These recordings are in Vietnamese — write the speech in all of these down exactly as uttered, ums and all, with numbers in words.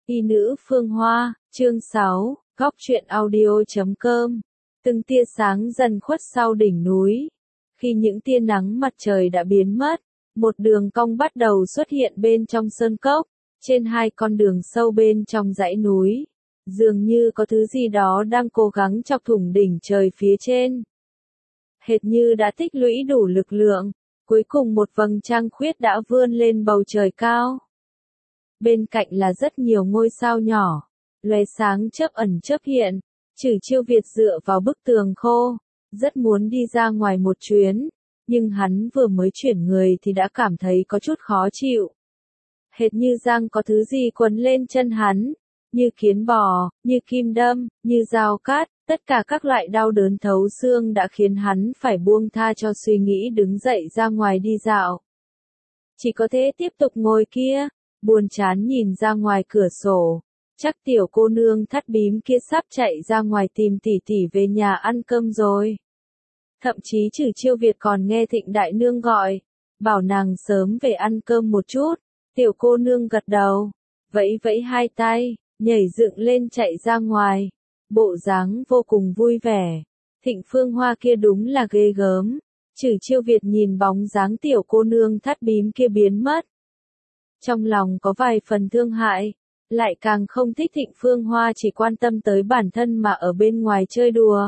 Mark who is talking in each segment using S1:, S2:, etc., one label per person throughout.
S1: Y nữ Phương Hoa, chương sáu, góc truyện audio chấm com. Từng tia sáng dần khuất sau đỉnh núi. Khi những tia nắng mặt trời đã biến mất, một đường cong bắt đầu xuất hiện bên trong sơn cốc, trên hai con đường sâu bên trong dãy núi. Dường như có thứ gì đó đang cố gắng chọc thủng đỉnh trời phía trên. Hệt như đã tích lũy đủ lực lượng, cuối cùng một vầng trăng khuyết đã vươn lên bầu trời cao. Bên cạnh là rất nhiều ngôi sao nhỏ, lóe sáng chớp ẩn chớp hiện. Trử Chiêu Việt dựa vào bức tường khô, rất muốn đi ra ngoài một chuyến, nhưng hắn vừa mới chuyển người thì đã cảm thấy có chút khó chịu. Hệt như răng có thứ gì quấn lên chân hắn, như kiến bò, như kim đâm, như dao cát, tất cả các loại đau đớn thấu xương đã khiến hắn phải buông tha cho suy nghĩ đứng dậy ra ngoài đi dạo. Chỉ có thể tiếp tục ngồi kia, buồn chán nhìn ra ngoài cửa sổ. Chắc tiểu cô nương thắt bím kia sắp chạy ra ngoài tìm tỷ tỷ về nhà ăn cơm rồi. Thậm chí Trử Chiêu Việt còn nghe Thịnh đại nương gọi, bảo nàng sớm về ăn cơm một chút. Tiểu cô nương gật đầu, vẫy vẫy hai tay, nhảy dựng lên chạy ra ngoài. Bộ dáng vô cùng vui vẻ. Thịnh Phương Hoa kia đúng là ghê gớm. Trử Chiêu Việt nhìn bóng dáng tiểu cô nương thắt bím kia biến mất. Trong lòng có vài phần thương hại, lại càng không thích Thịnh Phương Hoa chỉ quan tâm tới bản thân mà ở bên ngoài chơi đùa.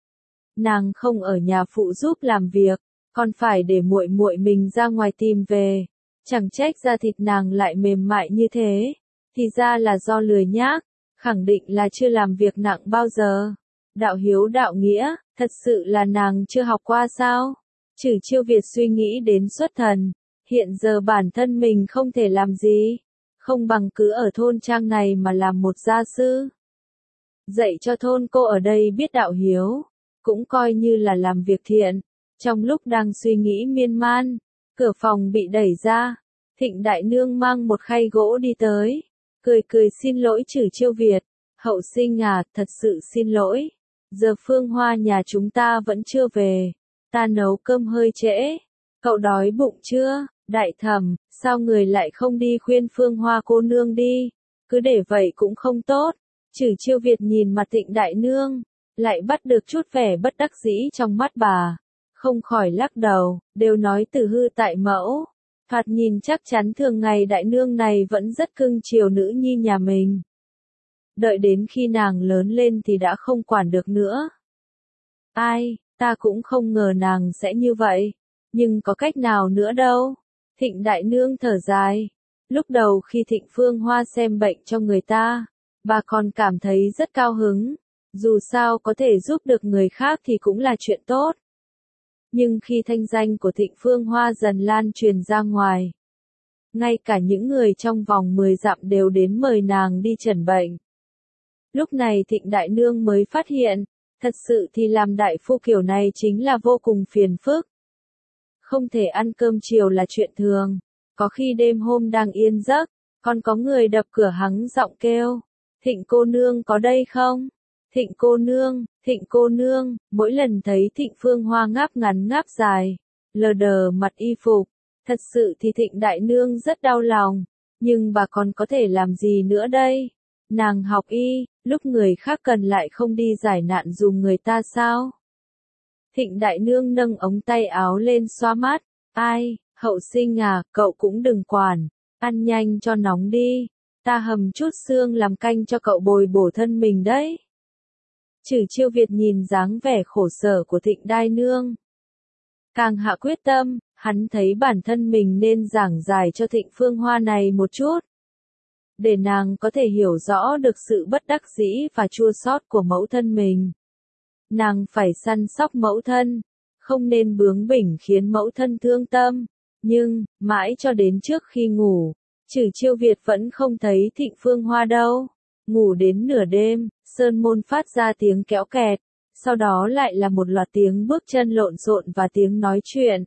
S1: Nàng không ở nhà phụ giúp làm việc, còn phải để muội muội mình ra ngoài tìm về. Chẳng trách da thịt nàng lại mềm mại như thế, thì ra là do lười nhác, khẳng định là chưa làm việc nặng bao giờ. Đạo hiếu đạo nghĩa, thật sự là nàng chưa học qua sao? Trử Chiêu Việt suy nghĩ đến xuất thần, hiện giờ bản thân mình không thể làm gì, không bằng cứ ở thôn trang này mà làm một gia sư. Dạy cho thôn cô ở đây biết đạo hiếu, cũng coi như là làm việc thiện. Trong lúc đang suy nghĩ miên man, cửa phòng bị đẩy ra, Thịnh đại nương mang một khay gỗ đi tới, cười cười xin lỗi Trử Chiêu Việt, hậu sinh à, thật sự xin lỗi, giờ Phương Hoa nhà chúng ta vẫn chưa về, ta nấu cơm hơi trễ, cậu đói bụng chưa? Đại thẩm, sao người lại không đi khuyên Phương Hoa cô nương đi, cứ để vậy cũng không tốt. Trử Chiêu Việt nhìn mặt Thịnh đại nương, lại bắt được chút vẻ bất đắc dĩ trong mắt bà, không khỏi lắc đầu, đều nói từ hư tại mẫu. Thoạt nhìn chắc chắn thường ngày đại nương này vẫn rất cưng chiều nữ nhi nhà mình. Đợi đến khi nàng lớn lên thì đã không quản được nữa. Ai, ta cũng không ngờ nàng sẽ như vậy, nhưng có cách nào nữa đâu. Thịnh đại nương thở dài. Lúc đầu khi Thịnh Phương Hoa xem bệnh cho người ta, bà còn cảm thấy rất cao hứng. Dù sao có thể giúp được người khác thì cũng là chuyện tốt. Nhưng khi thanh danh của Thịnh Phương Hoa dần lan truyền ra ngoài, ngay cả những người trong vòng mười dặm đều đến mời nàng đi chẩn bệnh. Lúc này Thịnh đại nương mới phát hiện, thật sự thì làm đại phu kiểu này chính là vô cùng phiền phức. Không thể ăn cơm chiều là chuyện thường, có khi đêm hôm đang yên giấc, còn có người đập cửa hắng giọng kêu, Thịnh cô nương có đây không? Thịnh cô nương, Thịnh cô nương, mỗi lần thấy Thịnh Phương Hoa ngáp ngắn ngáp dài, lờ đờ mặt y phục, thật sự thì Thịnh đại nương rất đau lòng, nhưng bà còn có thể làm gì nữa đây? Nàng học y, lúc người khác cần lại không đi giải nạn dùng người ta sao? Thịnh đại nương nâng ống tay áo lên xoa mắt, ai, hậu sinh à, cậu cũng đừng quản, ăn nhanh cho nóng đi, ta hầm chút xương làm canh cho cậu bồi bổ thân mình đấy. Trử Chiêu Việt nhìn dáng vẻ khổ sở của Thịnh đại nương, càng hạ quyết tâm, hắn thấy bản thân mình nên giảng giải cho Thịnh Phương Hoa này một chút, để nàng có thể hiểu rõ được sự bất đắc dĩ và chua xót của mẫu thân mình. Nàng phải săn sóc mẫu thân, không nên bướng bỉnh khiến mẫu thân thương tâm. Nhưng, mãi cho đến trước khi ngủ, Trử Chiêu Việt vẫn không thấy Thịnh Phương Hoa đâu. Ngủ đến nửa đêm, sơn môn phát ra tiếng kéo kẹt, sau đó lại là một loạt tiếng bước chân lộn xộn và tiếng nói chuyện.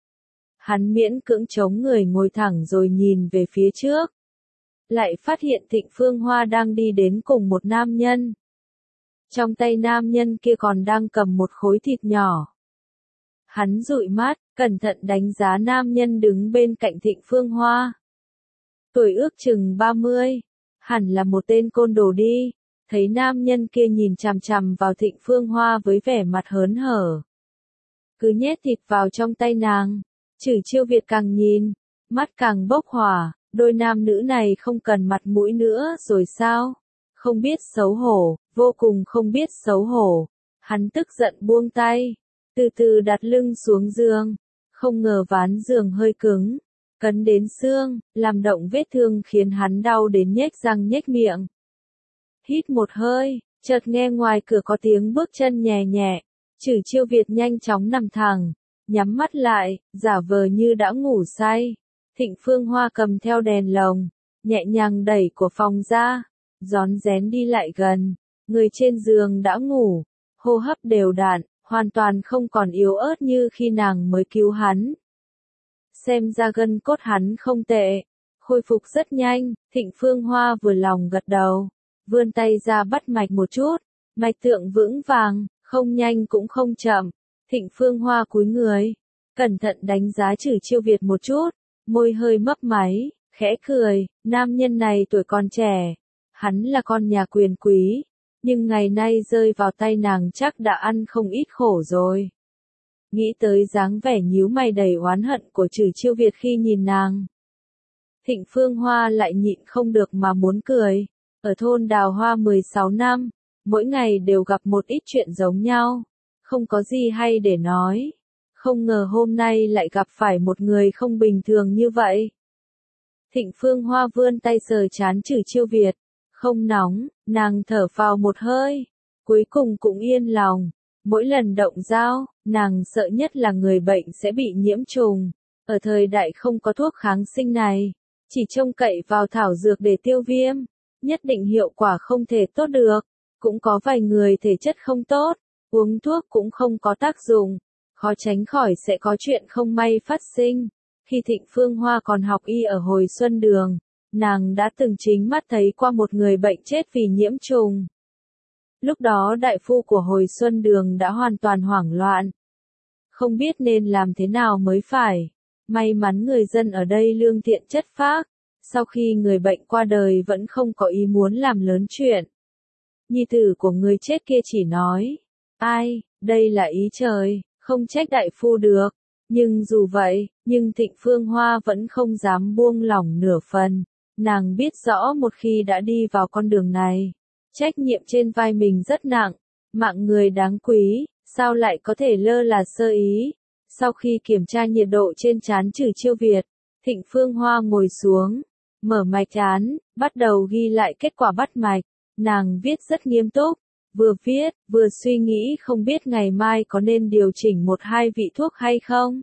S1: Hắn miễn cưỡng chống người ngồi thẳng rồi nhìn về phía trước. Lại phát hiện Thịnh Phương Hoa đang đi đến cùng một nam nhân. Trong tay nam nhân kia còn đang cầm một khối thịt nhỏ. Hắn dụi mắt, cẩn thận đánh giá nam nhân đứng bên cạnh Thịnh Phương Hoa. Tuổi ước chừng ba mươi. Hẳn là một tên côn đồ đi. Thấy nam nhân kia nhìn chằm chằm vào Thịnh Phương Hoa với vẻ mặt hớn hở. Cứ nhét thịt vào trong tay nàng. Chử Chiêu Việt càng nhìn, mắt càng bốc hỏa, đôi nam nữ này không cần mặt mũi nữa rồi sao? Không biết xấu hổ, vô cùng không biết xấu hổ. Hắn tức giận buông tay, từ từ đặt lưng xuống giường. Không ngờ ván giường hơi cứng, cấn đến xương, làm động vết thương khiến hắn đau đến nhếch răng nhếch miệng. Hít một hơi, chợt nghe ngoài cửa có tiếng bước chân nhẹ nhẹ. Chử Chiêu Việt nhanh chóng nằm thẳng, nhắm mắt lại, giả vờ như đã ngủ say. Thịnh Phương Hoa cầm theo đèn lồng, nhẹ nhàng đẩy của phòng ra, rón rén đi lại gần. Người trên giường đã ngủ, hô hấp đều đặn, hoàn toàn không còn yếu ớt như khi nàng mới cứu hắn. Xem ra gân cốt hắn không tệ, khôi phục rất nhanh. Thịnh Phương Hoa vừa lòng gật đầu, vươn tay ra bắt mạch một chút, mạch tượng vững vàng, không nhanh cũng không chậm. Thịnh Phương Hoa cúi người, cẩn thận đánh giá Chử Chiêu Việt một chút, môi hơi mấp máy, khẽ cười. Nam nhân này tuổi còn trẻ, hắn là con nhà quyền quý, nhưng ngày nay rơi vào tay nàng chắc đã ăn không ít khổ rồi. Nghĩ tới dáng vẻ nhíu mày đầy oán hận của Chử Chiêu Việt khi nhìn nàng, Thịnh Phương Hoa lại nhịn không được mà muốn cười. Ở thôn Đào Hoa mười sáu năm, mỗi ngày đều gặp một ít chuyện giống nhau, không có gì hay để nói. Không ngờ hôm nay lại gặp phải một người không bình thường như vậy. Thịnh Phương Hoa vươn tay sờ trán Chử Chiêu Việt, không nóng, nàng thở phào một hơi, cuối cùng cũng yên lòng. Mỗi lần động dao, nàng sợ nhất là người bệnh sẽ bị nhiễm trùng. Ở thời đại không có thuốc kháng sinh này, chỉ trông cậy vào thảo dược để tiêu viêm, nhất định hiệu quả không thể tốt được. Cũng có vài người thể chất không tốt, uống thuốc cũng không có tác dụng, khó tránh khỏi sẽ có chuyện không may phát sinh. Khi Thịnh Phương Hoa còn học y ở Hồi Xuân Đường, nàng đã từng chính mắt thấy qua một người bệnh chết vì nhiễm trùng. Lúc đó đại phu của Hồi Xuân Đường đã hoàn toàn hoảng loạn, không biết nên làm thế nào mới phải. May mắn người dân ở đây lương thiện chất phác, sau khi người bệnh qua đời vẫn không có ý muốn làm lớn chuyện. Nhi tử của người chết kia chỉ nói, ai, đây là ý trời, không trách đại phu được. Nhưng dù vậy, nhưng Thịnh Phương Hoa vẫn không dám buông lỏng nửa phần. Nàng biết rõ một khi đã đi vào con đường này, trách nhiệm trên vai mình rất nặng, mạng người đáng quý, sao lại có thể lơ là sơ ý. Sau khi kiểm tra nhiệt độ trên trán Chử Chiêu Việt, Thịnh Phương Hoa ngồi xuống, mở mạch trán, bắt đầu ghi lại kết quả bắt mạch. Nàng viết rất nghiêm túc, vừa viết, vừa suy nghĩ không biết ngày mai có nên điều chỉnh một hai vị thuốc hay không.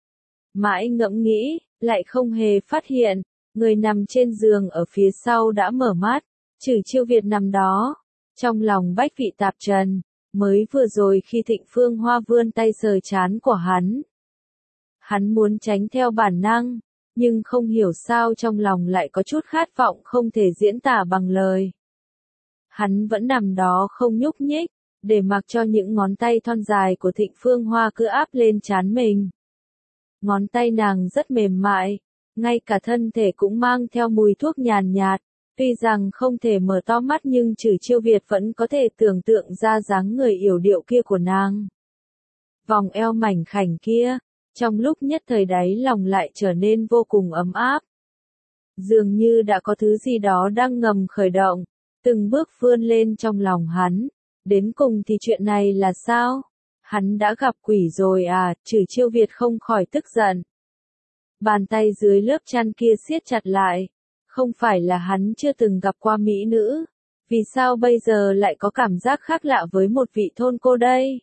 S1: Mãi ngẫm nghĩ, lại không hề phát hiện, người nằm trên giường ở phía sau đã mở mắt. Chử Chiêu Việt nằm đó, trong lòng bách vị tạp trần. Mới vừa rồi khi Thịnh Phương Hoa vươn tay sờ trán của hắn, hắn muốn tránh theo bản năng, nhưng không hiểu sao trong lòng lại có chút khát vọng không thể diễn tả bằng lời. Hắn vẫn nằm đó không nhúc nhích, để mặc cho những ngón tay thon dài của Thịnh Phương Hoa cứ áp lên trán mình. Ngón tay nàng rất mềm mại, ngay cả thân thể cũng mang theo mùi thuốc nhàn nhạt. Tuy rằng không thể mở to mắt nhưng Chử Chiêu Việt vẫn có thể tưởng tượng ra dáng người yểu điệu kia của nàng. Vòng eo mảnh khảnh kia, trong lúc nhất thời đáy lòng lại trở nên vô cùng ấm áp. Dường như đã có thứ gì đó đang ngầm khởi động, từng bước vươn lên trong lòng hắn. Đến cùng thì chuyện này là sao? Hắn đã gặp quỷ rồi à? Chử Chiêu Việt không khỏi tức giận. Bàn tay dưới lớp chăn kia siết chặt lại. Không phải là hắn chưa từng gặp qua mỹ nữ, vì sao bây giờ lại có cảm giác khác lạ với một vị thôn cô đây?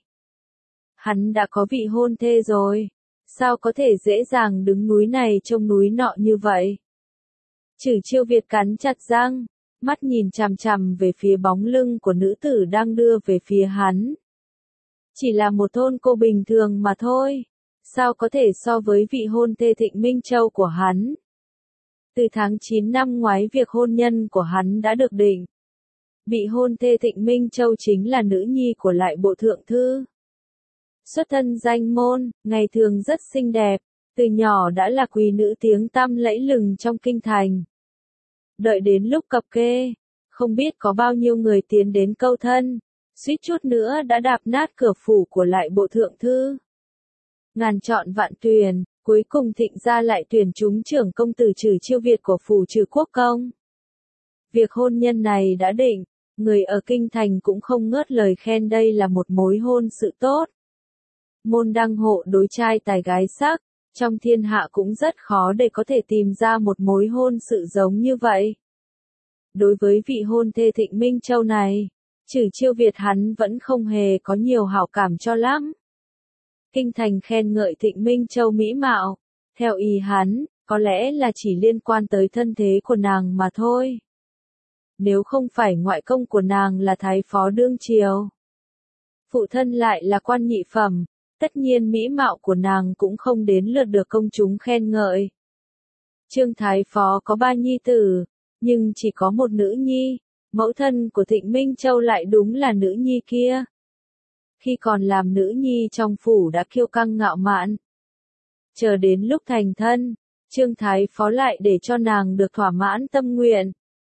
S1: Hắn đã có vị hôn thê rồi, sao có thể dễ dàng đứng núi này trông núi nọ như vậy? Chử Chiêu Việt cắn chặt răng, mắt nhìn chằm chằm về phía bóng lưng của nữ tử đang đưa về phía hắn. Chỉ là một thôn cô bình thường mà thôi, sao có thể so với vị hôn thê Thịnh Minh Châu của hắn? Từ tháng chín năm ngoái việc hôn nhân của hắn đã được định. Vị hôn thê Thịnh Minh Châu chính là nữ nhi của lại bộ thượng thư. Xuất thân danh môn, ngày thường rất xinh đẹp, từ nhỏ đã là quý nữ tiếng tăm lẫy lừng trong kinh thành. Đợi đến lúc cập kê, không biết có bao nhiêu người tiến đến câu thân, suýt chút nữa đã đạp nát cửa phủ của lại bộ thượng thư. Ngàn chọn vạn tuyển, cuối cùng Thịnh gia lại tuyển trúng trưởng công tử Trử Chiêu Việt của phủ Trử Quốc Công. Việc hôn nhân này đã định, người ở kinh thành cũng không ngớt lời khen đây là một mối hôn sự tốt. Môn đăng hộ đối trai tài gái sắc, trong thiên hạ cũng rất khó để có thể tìm ra một mối hôn sự giống như vậy. Đối với vị hôn thê Thịnh Minh Châu này, Trử Chiêu Việt hắn vẫn không hề có nhiều hảo cảm cho lắm. Kinh thành khen ngợi Thịnh Minh Châu mỹ mạo, theo ý hắn, có lẽ là chỉ liên quan tới thân thế của nàng mà thôi. Nếu không phải ngoại công của nàng là thái phó đương triều, phụ thân lại là quan nhị phẩm, tất nhiên mỹ mạo của nàng cũng không đến lượt được công chúng khen ngợi. Trương thái phó có ba nhi tử, nhưng chỉ có một nữ nhi, mẫu thân của Thịnh Minh Châu lại đúng là nữ nhi kia. Khi còn làm nữ nhi trong phủ đã kiêu căng ngạo mạn. Chờ đến lúc thành thân, Trương thái phó lại để cho nàng được thỏa mãn tâm nguyện.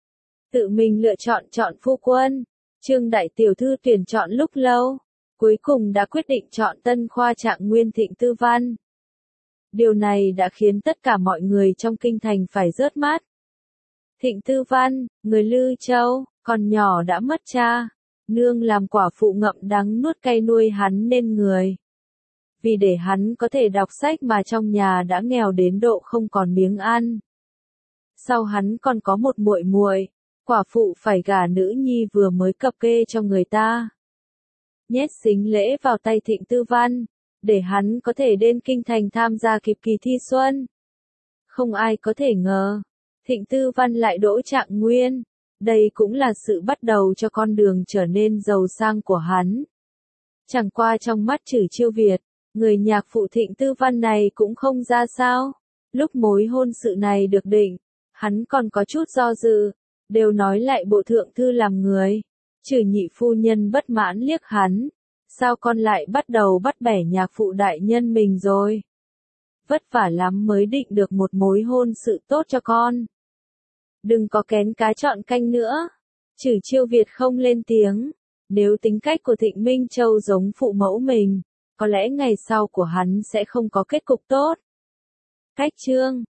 S1: Tự mình lựa chọn chọn phu quân, Trương đại tiểu thư tuyển chọn lúc lâu, cuối cùng đã quyết định chọn tân khoa trạng nguyên Thịnh Tư Văn. Điều này đã khiến tất cả mọi người trong kinh thành phải rớt mắt. Thịnh Tư Văn, người Lư Châu, còn nhỏ đã mất cha, nương làm quả phụ ngậm đắng nuốt cay nuôi hắn nên người. Vì để hắn có thể đọc sách mà trong nhà đã nghèo đến độ không còn miếng ăn. Sau hắn còn có một muội muội, quả phụ phải gả nữ nhi vừa mới cập kê cho người ta. Nhét xính lễ vào tay Thịnh Tư Văn, để hắn có thể đến kinh thành tham gia kịp kỳ thi xuân. Không ai có thể ngờ, Thịnh Tư Văn lại đỗ trạng nguyên, đây cũng là sự bắt đầu cho con đường trở nên giàu sang của hắn. Chẳng qua trong mắt Trử Chiêu Việt, người nhạc phụ Thịnh Tư Văn này cũng không ra sao. Lúc mối hôn sự này được định, hắn còn có chút do dự, đều nói lại bộ thượng thư làm người. Trừ nhị phu nhân bất mãn liếc hắn, sao con lại bắt đầu bắt bẻ nhạc phụ đại nhân mình rồi? Vất vả lắm mới định được một mối hôn sự tốt cho con. Đừng có kén cá chọn canh nữa. Trử Chiêu Việt không lên tiếng, nếu tính cách của Thịnh Minh Châu giống phụ mẫu mình, có lẽ ngày sau của hắn sẽ không có kết cục tốt. Cách chương